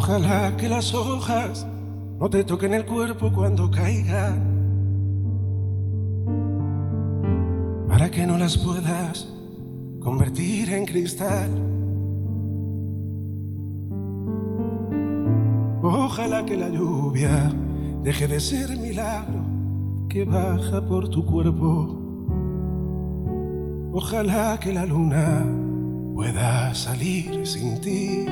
Ojalá que las hojas no te toquen el cuerpo cuando caigan, para que no las puedas convertir en cristal. Ojalá que la lluvia deje de ser milagro que baja por tu cuerpo. Ojalá que la luna pueda salir sin ti.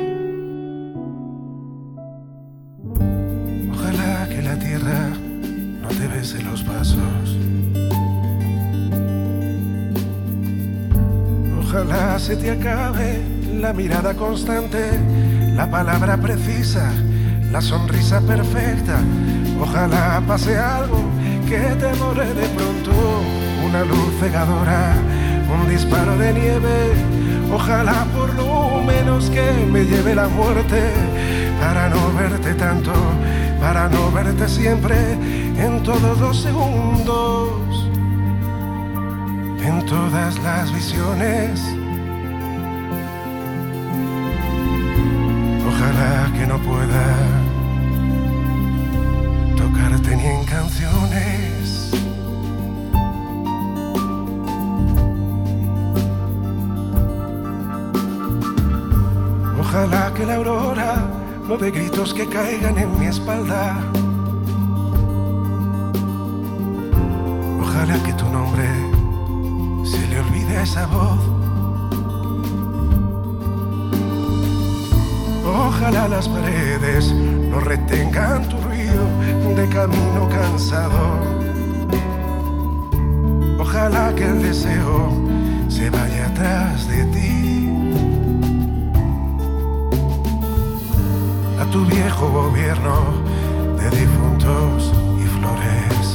Ojalá que la tierra no te bese los pasos. Ojalá se te acabe la mirada constante, la palabra precisa, la sonrisa perfecta. Ojalá pase algo que te borre de pronto, una luz cegadora, un disparo de nieve. Ojalá por lo menos que me lleve la muerte, para no verte tanto, para no verte siempre, en todos los segundos, en todas las visiones. Ojalá que no pueda tocarte ni en canciones. Ojalá que la aurora no dé gritos que caigan en mi espalda. Ojalá que tu nombre se le olvide a esa voz. Ojalá las paredes no retengan tu ruido de camino cansado. Ojalá que el deseo se vaya atrás de ti. A tu viejo gobierno de difuntos y flores.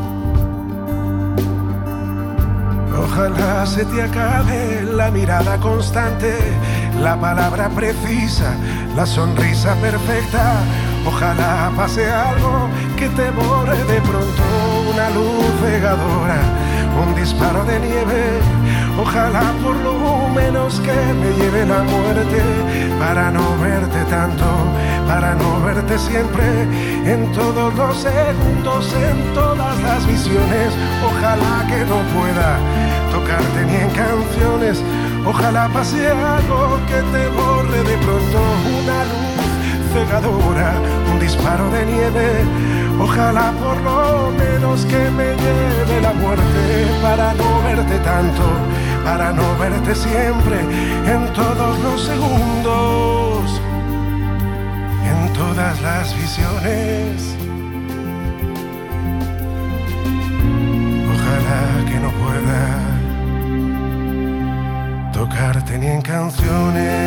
Ojalá se te acabe la mirada constante, la palabra precisa, la sonrisa perfecta. Ojalá pase algo que te borre de pronto, una luz cegadora, un disparo de nieve. Ojalá por lo menos que me lleve la muerte, para no verte tanto, para no verte siempre, en todos los segundos, en todas las visiones. Ojalá que no pueda tocarte ni en canciones. Ojalá pase algo que te borre de pronto, una luz cegadora, un disparo de nieve. Ojalá por lo menos que me lleve la muerte, para no verte tanto, para no verte siempre, en todos los segundos, en todas las visiones. Ojalá que no pueda tocarte ni en canciones.